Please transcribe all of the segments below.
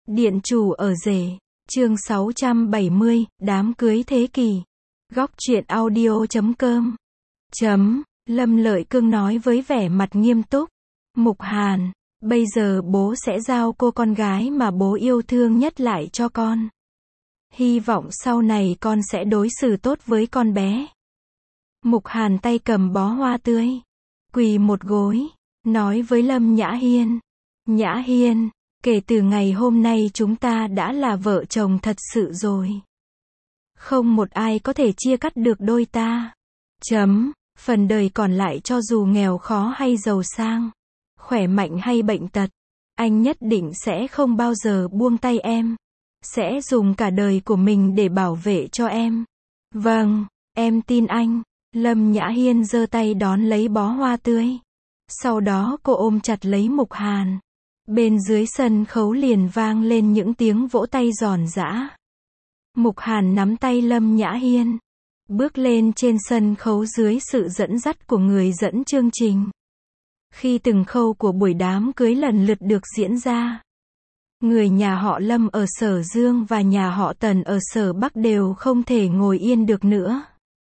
Điện chủ ở rể, chương 670, đám cưới thế kỷ. Góc truyện audio.com. Lâm Lợi Cương nói với vẻ mặt nghiêm túc. Mục Hàn, bây giờ bố sẽ giao cô con gái mà bố yêu thương nhất lại cho con. Hy vọng sau này con sẽ đối xử tốt với con bé. Mục Hàn tay cầm bó hoa tươi, quỳ một gối, nói với Lâm Nhã Hiên. Nhã Hiên, kể từ ngày hôm nay chúng ta đã là vợ chồng thật sự rồi. Không một ai có thể chia cắt được đôi ta. Phần đời còn lại cho dù nghèo khó hay giàu sang, khỏe mạnh hay bệnh tật, anh nhất định sẽ không bao giờ buông tay em. Sẽ dùng cả đời của mình để bảo vệ cho em. Vâng, em tin anh. Lâm Nhã Hiên giơ tay đón lấy bó hoa tươi. Sau đó cô ôm chặt lấy Mục Hàn. Bên dưới sân khấu liền vang lên những tiếng vỗ tay giòn giã. Mục Hàn nắm tay Lâm Nhã Hiên, bước lên trên sân khấu dưới sự dẫn dắt của người dẫn chương trình. Khi từng khâu của buổi đám cưới lần lượt được diễn ra, người nhà họ Lâm ở Sở Dương và nhà họ Tần ở Sở Bắc đều không thể ngồi yên được nữa.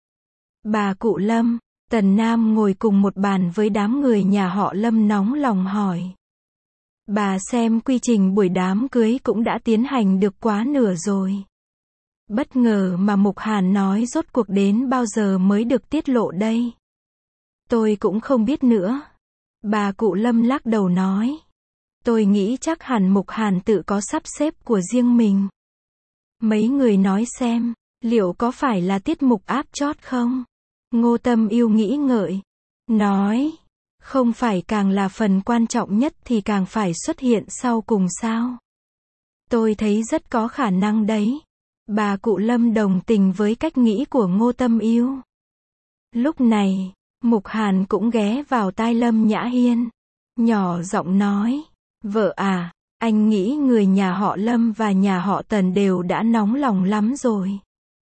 Bà cụ Lâm, Tần Nam ngồi cùng một bàn với đám người nhà họ Lâm nóng lòng hỏi. Bà xem quy trình buổi đám cưới cũng đã tiến hành được quá nửa rồi. Bất ngờ mà Mục Hàn nói rốt cuộc đến bao giờ mới được tiết lộ đây? Tôi cũng không biết nữa. Bà cụ Lâm lắc đầu nói. Tôi nghĩ chắc hẳn Mục Hàn tự có sắp xếp của riêng mình. Mấy người nói xem, liệu có phải là tiết mục áp chót không? Ngô Tâm Yêu nghĩ ngợi, nói, không phải càng là phần quan trọng nhất thì càng phải xuất hiện sau cùng sao? Tôi thấy rất có khả năng đấy. Bà cụ Lâm đồng tình với cách nghĩ của Ngô Tâm Yêu. Lúc này, Mục Hàn cũng ghé vào tai Lâm Nhã Hiên, nhỏ giọng nói, vợ à, anh nghĩ người nhà họ Lâm và nhà họ Tần đều đã nóng lòng lắm rồi.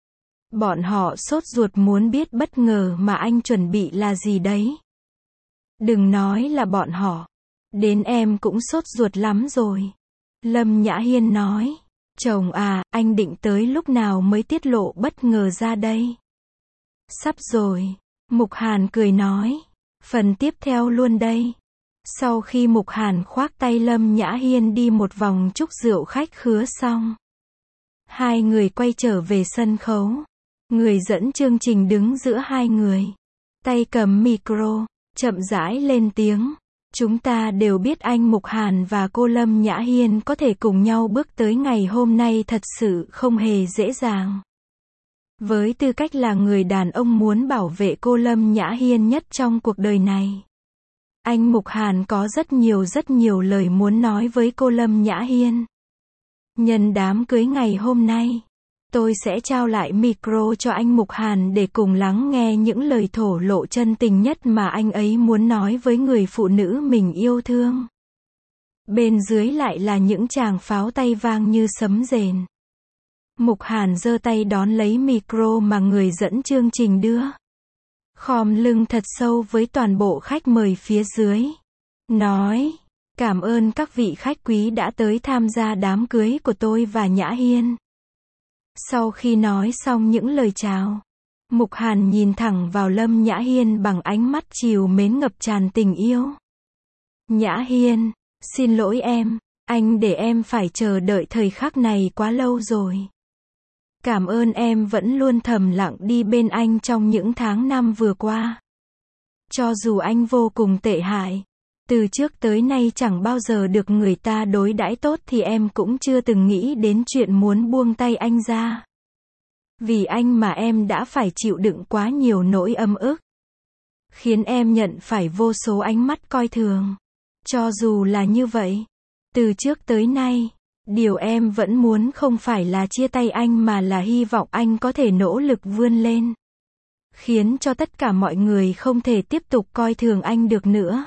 Bọn họ sốt ruột muốn biết bất ngờ mà anh chuẩn bị là gì đấy. Đừng nói là bọn họ, đến em cũng sốt ruột lắm rồi. Lâm Nhã Hiên nói, chồng à, anh định tới lúc nào mới tiết lộ bất ngờ ra đây? Sắp rồi, Mục Hàn cười nói, phần tiếp theo luôn đây. Sau khi Mục Hàn khoác tay Lâm Nhã Hiên đi một vòng chúc rượu khách khứa xong, hai người quay trở về sân khấu. Người dẫn chương trình đứng giữa hai người, tay cầm micro, chậm rãi lên tiếng. Chúng ta đều biết anh Mục Hàn và cô Lâm Nhã Hiên có thể cùng nhau bước tới ngày hôm nay thật sự không hề dễ dàng. Với tư cách là người đàn ông muốn bảo vệ cô Lâm Nhã Hiên nhất trong cuộc đời này, anh Mục Hàn có rất nhiều lời muốn nói với cô Lâm Nhã Hiên. Nhân đám cưới ngày hôm nay, tôi sẽ trao lại micro cho anh Mục Hàn để cùng lắng nghe những lời thổ lộ chân tình nhất mà anh ấy muốn nói với người phụ nữ mình yêu thương. Bên dưới lại là những tràng pháo tay vang như sấm rền. Mục Hàn giơ tay đón lấy micro mà người dẫn chương trình đưa. Khom lưng thật sâu với toàn bộ khách mời phía dưới. Nói, cảm ơn các vị khách quý đã tới tham gia đám cưới của tôi và Nhã Hiên. Sau khi nói xong những lời chào, Mục Hàn nhìn thẳng vào Lâm Nhã Hiên bằng ánh mắt trìu mến ngập tràn tình yêu. Nhã Hiên, xin lỗi em, anh để em phải chờ đợi thời khắc này quá lâu rồi. Cảm ơn em vẫn luôn thầm lặng đi bên anh trong những tháng năm vừa qua. Cho dù anh vô cùng tệ hại, từ trước tới nay chẳng bao giờ được người ta đối đãi tốt thì em cũng chưa từng nghĩ đến chuyện muốn buông tay anh ra. Vì anh mà em đã phải chịu đựng quá nhiều nỗi âm ức, khiến em nhận phải vô số ánh mắt coi thường. Cho dù là như vậy, từ trước tới nay, điều em vẫn muốn không phải là chia tay anh mà là hy vọng anh có thể nỗ lực vươn lên, khiến cho tất cả mọi người không thể tiếp tục coi thường anh được nữa.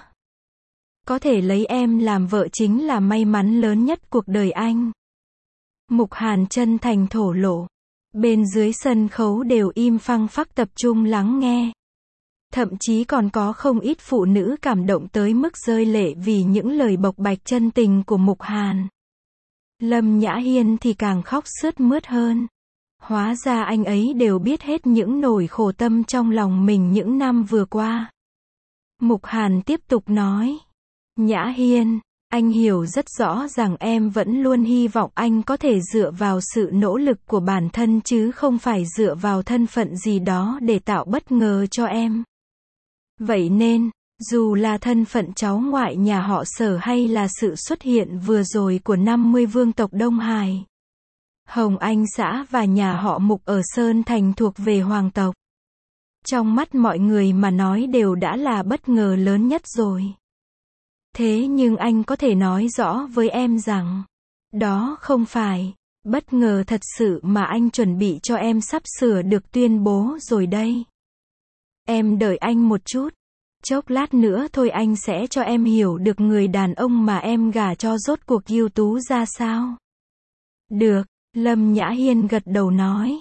Có thể lấy em làm vợ chính là may mắn lớn nhất cuộc đời anh. Mục Hàn chân thành thổ lộ. Bên dưới sân khấu đều im phăng phắc tập trung lắng nghe. Thậm chí còn có không ít phụ nữ cảm động tới mức rơi lệ vì những lời bộc bạch chân tình của Mục Hàn. Lâm Nhã Hiên thì càng khóc sướt mướt hơn. Hóa ra anh ấy đều biết hết những nỗi khổ tâm trong lòng mình những năm vừa qua. Mục Hàn tiếp tục nói. Nhã Hiên, anh hiểu rất rõ rằng em vẫn luôn hy vọng anh có thể dựa vào sự nỗ lực của bản thân chứ không phải dựa vào thân phận gì đó để tạo bất ngờ cho em. Vậy nên, dù là thân phận cháu ngoại nhà họ Sở hay là sự xuất hiện vừa rồi của 50 vương tộc Đông Hải, Hồng Anh xã và nhà họ Mục ở Sơn Thành thuộc về hoàng tộc, trong mắt mọi người mà nói đều đã là bất ngờ lớn nhất rồi. Thế nhưng anh có thể nói rõ với em rằng, đó không phải bất ngờ thật sự mà anh chuẩn bị cho em sắp sửa được tuyên bố rồi đây. Em đợi anh một chút. Chốc lát nữa thôi anh sẽ cho em hiểu được người đàn ông mà em gả cho rốt cuộc ưu tú ra sao. Được, Lâm Nhã Hiên gật đầu nói.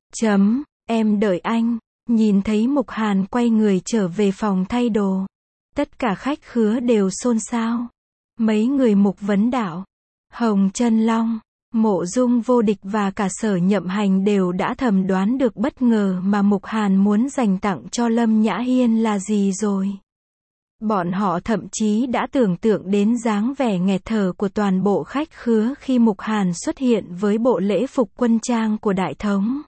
Em đợi anh. Nhìn thấy Mục Hàn quay người trở về phòng thay đồ. Tất cả khách khứa đều xôn xao. Mấy người Mục Vấn Đạo, Hồng Chân Long, Mộ Dung Vô Địch và cả Sở Nhậm Hành đều đã thầm đoán được bất ngờ mà Mục Hàn muốn dành tặng cho Lâm Nhã Hiên là gì rồi. Bọn họ thậm chí đã tưởng tượng đến dáng vẻ nghẹt thở của toàn bộ khách khứa khi Mục Hàn xuất hiện với bộ lễ phục quân trang của đại thống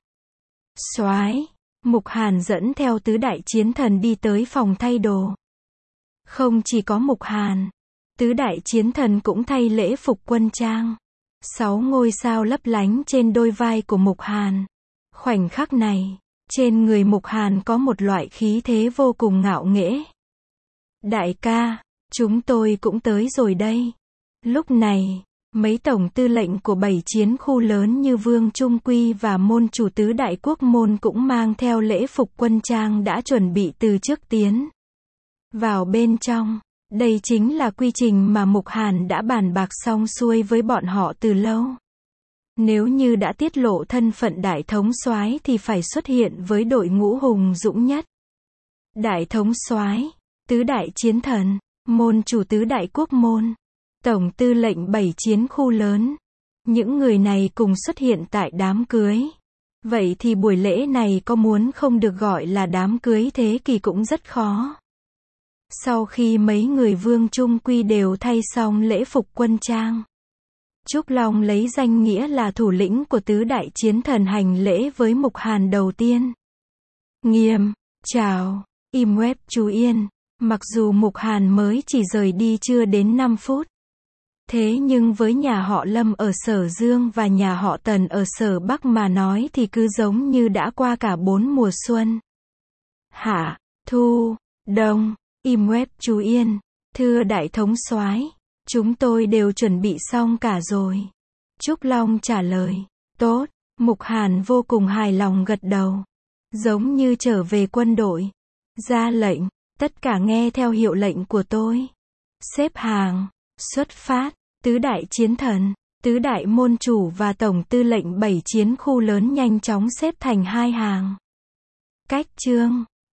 soái. Mục Hàn dẫn theo tứ đại chiến thần đi tới phòng thay đồ. Không chỉ có Mục Hàn, tứ đại chiến thần cũng thay lễ phục quân trang. 6 ngôi sao lấp lánh trên đôi vai của Mục Hàn. Khoảnh khắc này, trên người Mục Hàn có một loại khí thế vô cùng ngạo nghễ. Đại ca, chúng tôi cũng tới rồi đây. Lúc này, mấy tổng tư lệnh của 7 chiến khu lớn như Vương Trung Quy và môn chủ tứ đại quốc môn cũng mang theo lễ phục quân trang đã chuẩn bị từ trước tiến vào bên trong. Đây chính là quy trình mà Mục Hàn đã bàn bạc xong xuôi với bọn họ từ lâu. Nếu như đã tiết lộ thân phận đại thống soái thì phải xuất hiện với đội ngũ hùng dũng nhất. Đại thống soái, tứ đại chiến thần, môn chủ tứ đại quốc môn, tổng tư lệnh 7 chiến khu lớn. Những người này cùng xuất hiện tại đám cưới. Vậy thì buổi lễ này có muốn không được gọi là đám cưới thế kỷ cũng rất khó. Sau khi mấy người Vương Trung Quy đều thay xong lễ phục quân trang, Trúc Long lấy danh nghĩa là thủ lĩnh của tứ đại chiến thần hành lễ với Mục Hàn đầu tiên. Nghiêm, chào, im web chú yên. Mặc dù Mục Hàn mới chỉ rời đi chưa đến 5 phút. Thế nhưng với nhà họ Lâm ở Sở Dương và nhà họ Tần ở Sở Bắc mà nói thì cứ giống như đã qua cả 4 mùa xuân. Hạ, thu, đông. Im web chú yên. Thưa đại thống soái, chúng tôi đều chuẩn bị xong cả rồi. Trúc Long trả lời. Tốt. Mục Hàn vô cùng hài lòng gật đầu. Giống như trở về quân đội. Ra lệnh. Tất cả nghe theo hiệu lệnh của tôi. Xếp hàng. Xuất phát. Tứ đại chiến thần, tứ đại môn chủ và tổng tư lệnh 7 chiến khu lớn nhanh chóng xếp thành 2 hàng. Cách chương